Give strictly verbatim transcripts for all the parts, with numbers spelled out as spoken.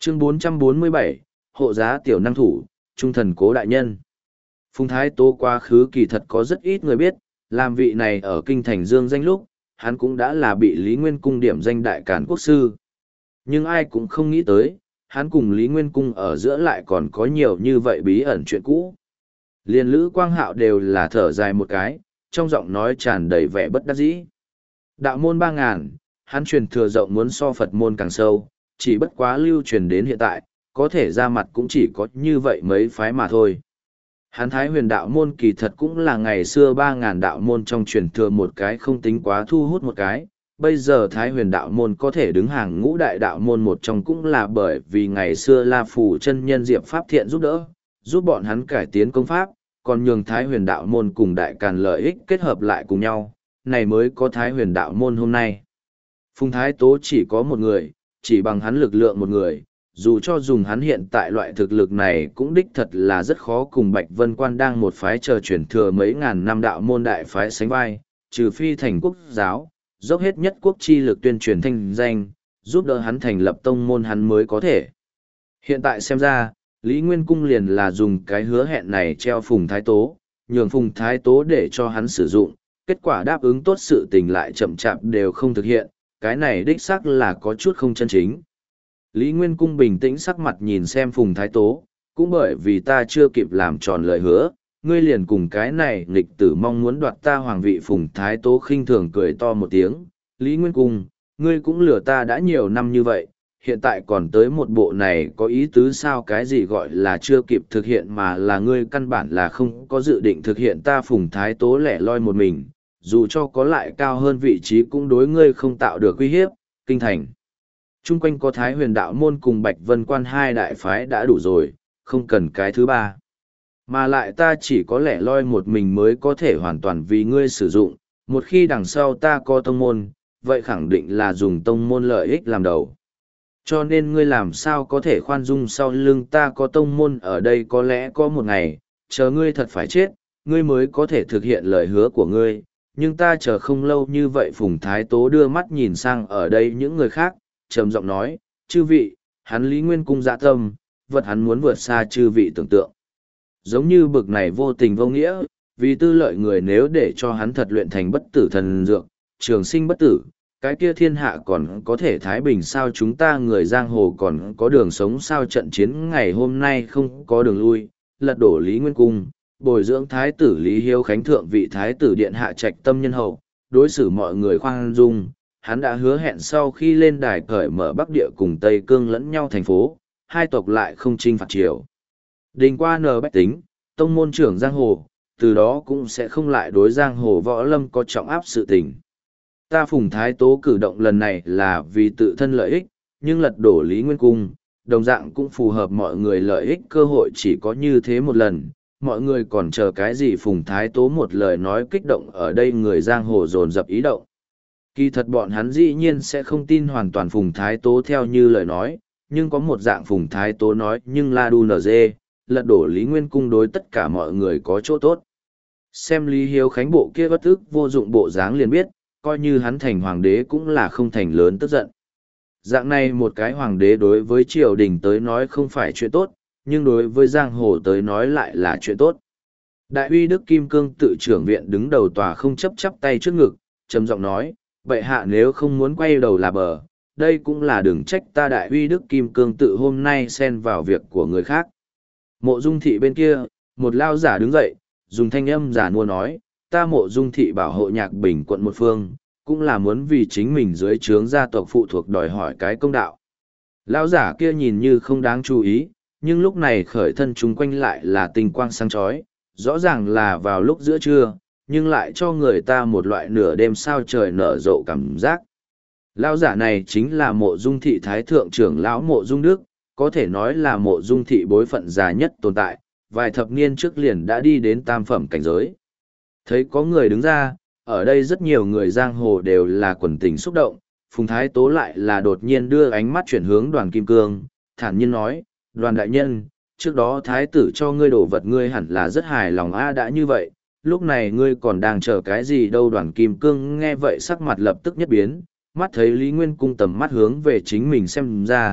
Chương bốn trăm bốn mươi bảy, hộ giá tiểu năng thủ, trung thần cố đại nhân. Phùng Thái Tố quá khứ kỳ thật có rất ít người biết, làm vị này ở kinh thành dương danh lúc, hắn cũng đã là bị Lý Nguyên Cung điểm danh đại cản quốc sư. Nhưng ai cũng không nghĩ tới, hắn cùng Lý Nguyên Cung ở giữa lại còn có nhiều như vậy bí ẩn chuyện cũ. Liên Lữ Quang Hạo đều là thở dài một cái, trong giọng nói tràn đầy vẻ bất đắc dĩ. Đạo môn ba ngàn, hắn truyền thừa rộng muốn so Phật môn càng sâu, chỉ bất quá lưu truyền đến hiện tại, có thể ra mặt cũng chỉ có như vậy mấy phái mà thôi. Hắn Thái Huyền đạo môn kỳ thật cũng là ngày xưa ba ngàn đạo môn trong truyền thừa một cái không tính quá thu hút một cái. Bây giờ Thái Huyền đạo môn có thể đứng hàng ngũ đại đạo môn một trong cũng là bởi vì ngày xưa La Phủ chân nhân Diệp Pháp Thiện giúp đỡ, giúp bọn hắn cải tiến công pháp, còn nhường Thái Huyền đạo môn cùng đại càn lợi ích kết hợp lại cùng nhau, này mới có Thái Huyền đạo môn hôm nay. Phùng Thái Tố chỉ có một người, chỉ bằng hắn lực lượng một người, dù cho dùng hắn hiện tại loại thực lực này cũng đích thật là rất khó cùng Bạch Vân Quan đang một phái chờ chuyển thừa mấy ngàn năm đạo môn đại phái sánh vai, trừ phi thành quốc giáo, dốc hết nhất quốc chi lực tuyên truyền thanh danh, giúp đỡ hắn thành lập tông môn hắn mới có thể. Hiện tại xem ra, Lý Nguyên Cung liền là dùng cái hứa hẹn này treo Phùng Thái Tố, nhường Phùng Thái Tố để cho hắn sử dụng, kết quả đáp ứng tốt sự tình lại chậm chạp đều không thực hiện, cái này đích xác là có chút không chân chính. Lý Nguyên Cung bình tĩnh sắc mặt nhìn xem Phùng Thái Tố, cũng bởi vì ta chưa kịp làm tròn lời hứa, ngươi liền cùng cái này nghịch tử mong muốn đoạt ta hoàng vị. Phùng Thái Tố khinh thường cười to một tiếng, Lý Nguyên Cung, ngươi cũng lừa ta đã nhiều năm như vậy, hiện tại còn tới một bộ này có ý tứ sao? Cái gì gọi là chưa kịp thực hiện mà là ngươi căn bản là không có dự định thực hiện. Ta Phùng Thái Tố lẻ loi một mình, dù cho có lại cao hơn vị trí cũng đối ngươi không tạo được uy hiếp, kinh thành. Trung quanh có Thái Huyền đạo môn cùng Bạch Vân Quan hai đại phái đã đủ rồi, không cần cái thứ ba. Mà lại ta chỉ có lẻ loi một mình mới có thể hoàn toàn vì ngươi sử dụng, một khi đằng sau ta có tông môn, vậy khẳng định là dùng tông môn lợi ích làm đầu. Cho nên ngươi làm sao có thể khoan dung sau lưng ta có tông môn ở đây? Có lẽ có một ngày, chờ ngươi thật phải chết, ngươi mới có thể thực hiện lời hứa của ngươi, nhưng ta chờ không lâu như vậy. Phùng Thái Tố đưa mắt nhìn sang ở đây những người khác, trầm giọng nói, chư vị, hắn Lý Nguyên Cung dạ tâm, vật hắn muốn vượt xa chư vị tưởng tượng. Giống như bực này vô tình vô nghĩa, vì tư lợi người nếu để cho hắn thật luyện thành bất tử thần dược, trường sinh bất tử, cái kia thiên hạ còn có thể thái bình sao? Chúng ta người giang hồ còn có đường sống sao? Trận chiến ngày hôm nay không có đường lui, lật đổ Lý Nguyên Cung, bồi dưỡng thái tử Lý Hiếu Khánh thượng vị thái tử điện hạ trạch tâm nhân hậu, đối xử mọi người khoan dung. Hắn đã hứa hẹn sau khi lên đài cởi mở Bắc Địa cùng Tây Cương lẫn nhau thành phố, hai tộc lại không chinh phạt triều đình qua nờ bách tính, tông môn trưởng giang hồ, từ đó cũng sẽ không lại đối giang hồ võ lâm có trọng áp sự tình. Ta Phùng Thái Tố cử động lần này là vì tự thân lợi ích, nhưng lật đổ Lý Nguyên Cung, đồng dạng cũng phù hợp mọi người lợi ích. Cơ hội chỉ có như thế một lần, mọi người còn chờ cái gì? Phùng Thái Tố một lời nói kích động ở đây người giang hồ dồn dập ý động. Kỳ thật bọn hắn dĩ nhiên sẽ không tin hoàn toàn Phùng Thái Tố theo như lời nói, nhưng có một dạng Phùng Thái Tố nói nhưng la đu nở dê, lật đổ Lý Nguyên Cung đối tất cả mọi người có chỗ tốt. Xem Lý Hiếu Khánh bộ kia bất ức vô dụng bộ dáng liền biết, coi như hắn thành hoàng đế cũng là không thành lớn tức giận. Dạng này một cái hoàng đế đối với triều đình tới nói không phải chuyện tốt, nhưng đối với giang hồ tới nói lại là chuyện tốt. Đại uy Đức Kim Cương tự trưởng viện đứng đầu tòa không chấp chắp tay trước ngực, trầm giọng nói, bệ hạ nếu không muốn quay đầu là bờ, đây cũng là đừng trách ta Đại uy Đức Kim Cương tự hôm nay xen vào việc của người khác. Mộ Dung thị bên kia, một lao giả đứng dậy, dùng thanh âm giả nua nói, ta Mộ Dung thị bảo hộ Nhạc Bình quận một phương, cũng là muốn vì chính mình dưới trướng gia tộc phụ thuộc đòi hỏi cái công đạo. Lao giả kia nhìn như không đáng chú ý, nhưng lúc này khởi thân chung quanh lại là tinh quang sáng chói, rõ ràng là vào lúc giữa trưa, nhưng lại cho người ta một loại nửa đêm sao trời nở rộ cảm giác. Lão giả này chính là Mộ Dung thị thái thượng trưởng lão Mộ Dung Đức, có thể nói là Mộ Dung thị bối phận già nhất tồn tại, vài thập niên trước liền đã đi đến tam phẩm cảnh giới. Thấy có người đứng ra, ở đây rất nhiều người giang hồ đều là quần tình xúc động, Phùng Thái Tố lại là đột nhiên đưa ánh mắt chuyển hướng Đoàn Kim Cương, thản nhiên nói, Đoàn đại nhân, trước đó thái tử cho ngươi đổ vật ngươi hẳn là rất hài lòng a. Đã như vậy, lúc này ngươi còn đang chờ cái gì đâu? Đoàn Kim Cương nghe vậy sắc mặt lập tức nhất biến, mắt thấy Lý Nguyên Cung tầm mắt hướng về chính mình xem ra,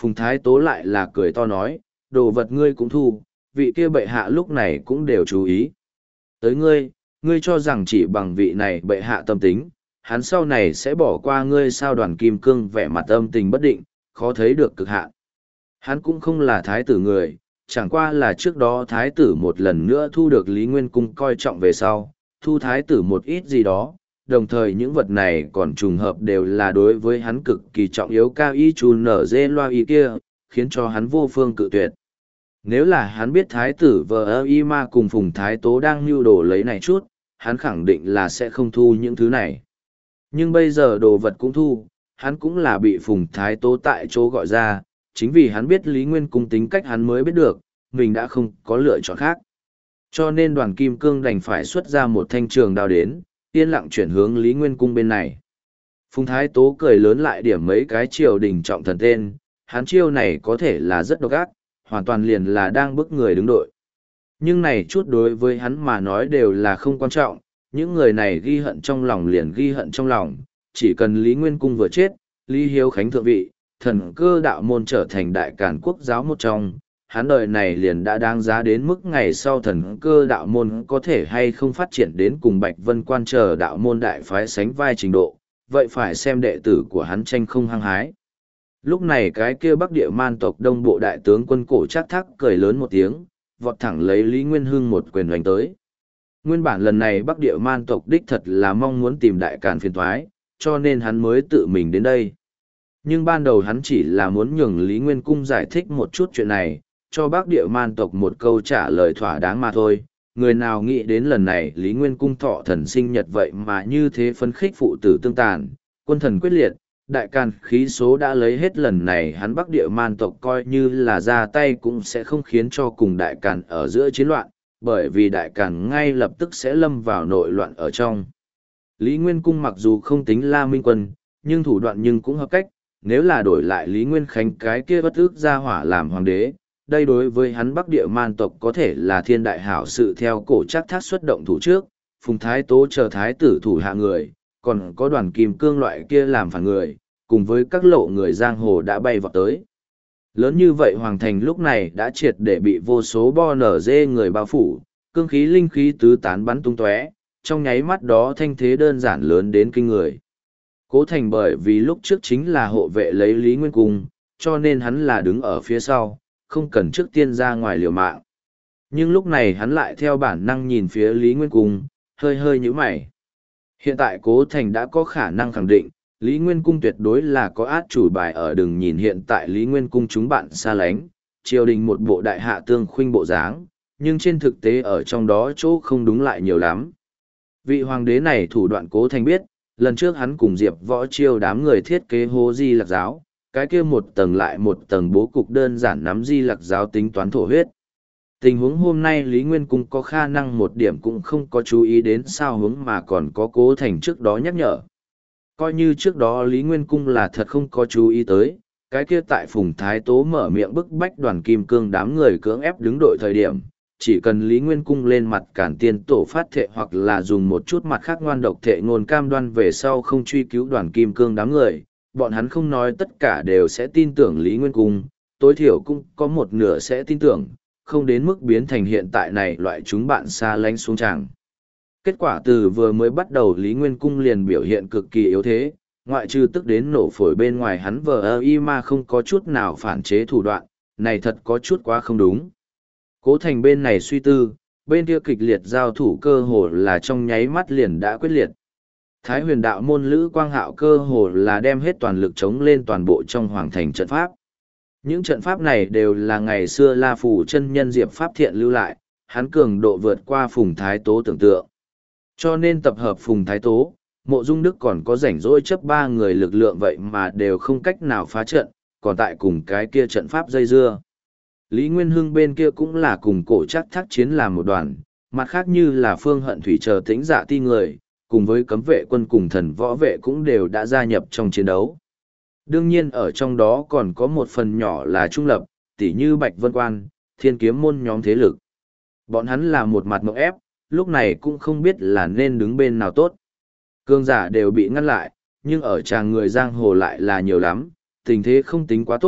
Phùng Thái Tố lại là cười to nói, đồ vật ngươi cũng thu, vị kia bệ hạ lúc này cũng đều chú ý. Tới ngươi, ngươi cho rằng chỉ bằng vị này bệ hạ tâm tính, hắn sau này sẽ bỏ qua ngươi sao? Đoàn Kim Cương vẻ mặt âm tình bất định, khó thấy được cực hạn. Hắn cũng không là thái tử người, chẳng qua là trước đó thái tử một lần nữa thu được Lý Nguyên Cung coi trọng về sau, thu thái tử một ít gì đó, đồng thời những vật này còn trùng hợp đều là đối với hắn cực kỳ trọng yếu cao y chu nở dê loa y kia, khiến cho hắn vô phương cự tuyệt. Nếu là hắn biết thái tử vợ ơ y ma cùng Phùng Thái Tố đang mưu đồ lấy này chút, hắn khẳng định là sẽ không thu những thứ này. Nhưng bây giờ đồ vật cũng thu, hắn cũng là bị Phùng Thái Tố tại chỗ gọi ra, chính vì hắn biết Lý Nguyên Cung tính cách hắn mới biết được, mình đã không có lựa chọn khác. Cho nên Đoàn Kim Cương đành phải xuất ra một thanh trường đao đến, yên lặng chuyển hướng Lý Nguyên Cung bên này. Phùng Thái Tố cười lớn lại điểm mấy cái triều đình trọng thần tên, hắn chiêu này có thể là rất độc ác, hoàn toàn liền là đang bức người đứng đội. Nhưng này chút đối với hắn mà nói đều là không quan trọng, những người này ghi hận trong lòng liền ghi hận trong lòng, chỉ cần Lý Nguyên Cung vừa chết, Lý Hiếu Khánh thượng vị, thần cơ đạo môn trở thành đại càn quốc giáo một trong, hắn đời này liền đã đáng giá đến mức ngày sau thần cơ đạo môn có thể hay không phát triển đến cùng Bạch Vân Quan chờ đạo môn đại phái sánh vai trình độ, vậy phải xem đệ tử của hắn tranh không hăng hái. Lúc này cái kia Bắc Địa Man tộc Đông Bộ đại tướng quân Cổ Trác Thác cười lớn một tiếng, vọt thẳng lấy Lý Nguyên Hưng một quyền đánh tới. Nguyên bản lần này Bắc Địa Man tộc đích thật là mong muốn tìm đại càn phiền toái, cho nên hắn mới tự mình đến đây. Nhưng ban đầu hắn chỉ là muốn nhường Lý Nguyên Cung giải thích một chút chuyện này, cho Bắc Địa Man tộc một câu trả lời thỏa đáng mà thôi. Người nào nghĩ đến lần này Lý Nguyên Cung thọ thần sinh nhật vậy mà như thế phấn khích phụ tử tương tàn, quân thần quyết liệt, đại càn khí số đã lấy hết, lần này hắn Bắc Địa Man tộc coi như là ra tay cũng sẽ không khiến cho cùng đại càn ở giữa chiến loạn, bởi vì đại càn ngay lập tức sẽ lâm vào nội loạn ở trong. Lý Nguyên Cung mặc dù không tính La Minh Quân, nhưng thủ đoạn nhưng cũng hợp cách, nếu là đổi lại Lý Nguyên Khánh cái kia bất ức ra hỏa làm hoàng đế, đây đối với hắn Bắc Địa Man tộc có thể là thiên đại hảo sự. Theo Cổ Trác Thác xuất động thủ trước, Phùng Thái Tố chờ thái tử thủ hạ người, còn có Đoàn Kim Cương loại kia làm phản người, cùng với các lộ người giang hồ đã bay vào tới. Lớn như vậy hoàng thành lúc này đã triệt để bị vô số bo nở dê người bao phủ, cương khí linh khí tứ tán bắn tung tóe, trong nháy mắt đó thanh thế đơn giản lớn đến kinh người. Cố Thành bởi vì lúc trước chính là hộ vệ lấy Lý Nguyên Cung, cho nên hắn là đứng ở phía sau, không cần trước tiên ra ngoài liều mạng. Nhưng lúc này hắn lại theo bản năng nhìn phía Lý Nguyên Cung, hơi hơi nhíu mày. Hiện tại Cố Thành đã có khả năng khẳng định, Lý Nguyên Cung tuyệt đối là có át chủ bài ở. Đừng nhìn hiện tại Lý Nguyên Cung chúng bạn xa lánh, triều đình một bộ đại hạ tương khuynh bộ dáng, nhưng trên thực tế ở trong đó chỗ không đúng lại nhiều lắm. Vị hoàng đế này thủ đoạn Cố Thành biết, lần trước hắn cùng Diệp Võ Chiêu đám người thiết kế hố Di Lặc giáo, cái kia một tầng lại một tầng bố cục đơn giản nắm Di Lặc giáo tính toán thổ huyết. Tình huống hôm nay Lý Nguyên Cung có khả năng một điểm cũng không có chú ý đến sao hướng mà còn có Cố Thành trước đó nhắc nhở. Coi như trước đó Lý Nguyên Cung là thật không có chú ý tới, cái kia tại Phùng Thái Tố mở miệng bức bách Đoàn Kim Cương đám người cưỡng ép đứng đội thời điểm, chỉ cần Lý Nguyên Cung lên mặt cản tiên tổ phát thệ hoặc là dùng một chút mặt khác ngoan độc thệ ngôn cam đoan về sau không truy cứu Đoàn Kim Cương đám người, bọn hắn không nói tất cả đều sẽ tin tưởng Lý Nguyên Cung, tối thiểu cũng có một nửa sẽ tin tưởng, không đến mức biến thành hiện tại này loại chúng bạn xa lánh xuống tràng. Kết quả từ vừa mới bắt đầu Lý Nguyên Cung liền biểu hiện cực kỳ yếu thế, ngoại trừ tức đến nổ phổi bên ngoài hắn vờ ơ y ma không có chút nào phản chế thủ đoạn, này thật có chút quá không đúng. Cố Thành bên này suy tư, bên kia kịch liệt giao thủ cơ hồ là trong nháy mắt liền đã quyết liệt. Thái Huyền đạo môn Lữ Quang Hạo cơ hồ là đem hết toàn lực chống lên toàn bộ trong hoàng thành trận pháp. Những trận pháp này đều là ngày xưa La Phủ chân nhân Diệp Pháp Thiện lưu lại, hắn cường độ vượt qua Phùng Thái Tố tưởng tượng. Cho nên tập hợp Phùng Thái Tố, Mộ Dung Đức còn có rảnh rỗi chấp ba người lực lượng vậy mà đều không cách nào phá trận, còn tại cùng cái kia trận pháp dây dưa. Lý Nguyên Hưng bên kia cũng là cùng Cổ Trác Thác chiến làm một đoàn, mặt khác như là Phương Hận Thủy chờ Tĩnh Dạ Ti người, cùng với cấm vệ quân cùng thần võ vệ cũng đều đã gia nhập trong chiến đấu. Đương nhiên ở trong đó còn có một phần nhỏ là trung lập, tỉ như Bạch Vân Quan, Thiên Kiếm môn nhóm thế lực. Bọn hắn là một mặt mộng ép, lúc này cũng không biết là nên đứng bên nào tốt. Cương giả đều bị ngăn lại, nhưng ở tràng người giang hồ lại là nhiều lắm, tình thế không tính quá tốt,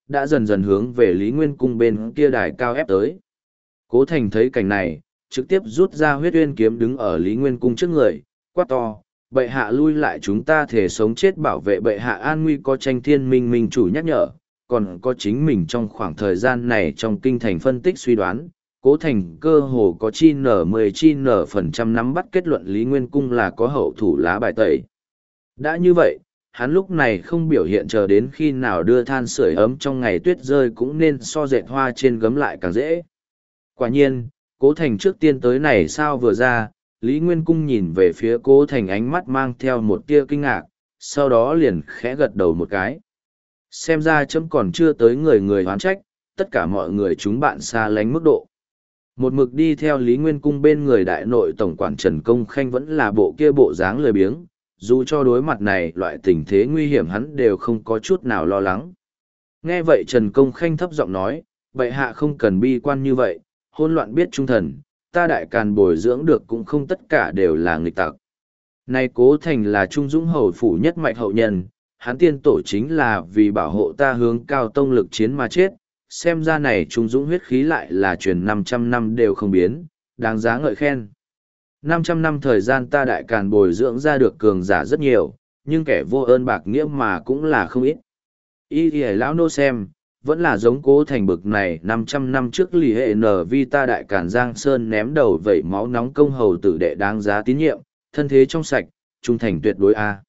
đã dần dần hướng về Lý Nguyên Cung bên kia đài cao ép tới. Cố Thành thấy cảnh này, trực tiếp rút ra huyết uyên kiếm đứng ở Lý Nguyên Cung trước người, quát to, bệ hạ lui lại, chúng ta thể sống chết bảo vệ bệ hạ an nguy, có tranh thiên minh minh chủ nhắc nhở, còn có chính mình trong khoảng thời gian này trong kinh thành phân tích suy đoán, Cố Thành cơ hồ có chi nở mười chi nở phần trăm nắm bắt kết luận Lý Nguyên Cung là có hậu thủ lá bài tẩy. Đã như vậy, hắn lúc này không biểu hiện chờ đến khi nào đưa than sưởi ấm trong ngày tuyết rơi cũng nên so dệt hoa trên gấm lại càng dễ. Quả nhiên, Cố Thành trước tiên tới này sao vừa ra, Lý Nguyên Cung nhìn về phía Cố Thành ánh mắt mang theo một tia kinh ngạc, sau đó liền khẽ gật đầu một cái. Xem ra chấm còn chưa tới người người hoán trách, tất cả mọi người chúng bạn xa lánh mức độ. Một mực đi theo Lý Nguyên Cung bên người đại nội tổng quản Trần Công Khanh vẫn là bộ kia bộ dáng lười biếng, dù cho đối mặt này loại tình thế nguy hiểm hắn đều không có chút nào lo lắng. Nghe vậy Trần Công Khanh thấp giọng nói, bệ hạ không cần bi quan như vậy, hỗn loạn biết trung thần, ta đại càn bồi dưỡng được cũng không tất cả đều là nghịch tặc. Này Cố Thành là trung dũng hầu phủ nhất mạch hậu nhân, hắn tiên tổ chính là vì bảo hộ ta hướng cao tông lực chiến mà chết, xem ra này trung dũng huyết khí lại là truyền năm trăm năm đều không biến, đáng giá ngợi khen. năm trăm năm thời gian ta đại càn bồi dưỡng ra được cường giả rất nhiều, nhưng kẻ vô ơn bạc nghĩa mà cũng là không ít. Y thì lão nô xem, vẫn là giống Cố Thành bực này năm trăm năm trước lì hệ nở vi ta đại càn Giang Sơn ném đầu vẩy máu nóng công hầu tử đệ đáng giá tín nhiệm, thân thế trong sạch, trung thành tuyệt đối A.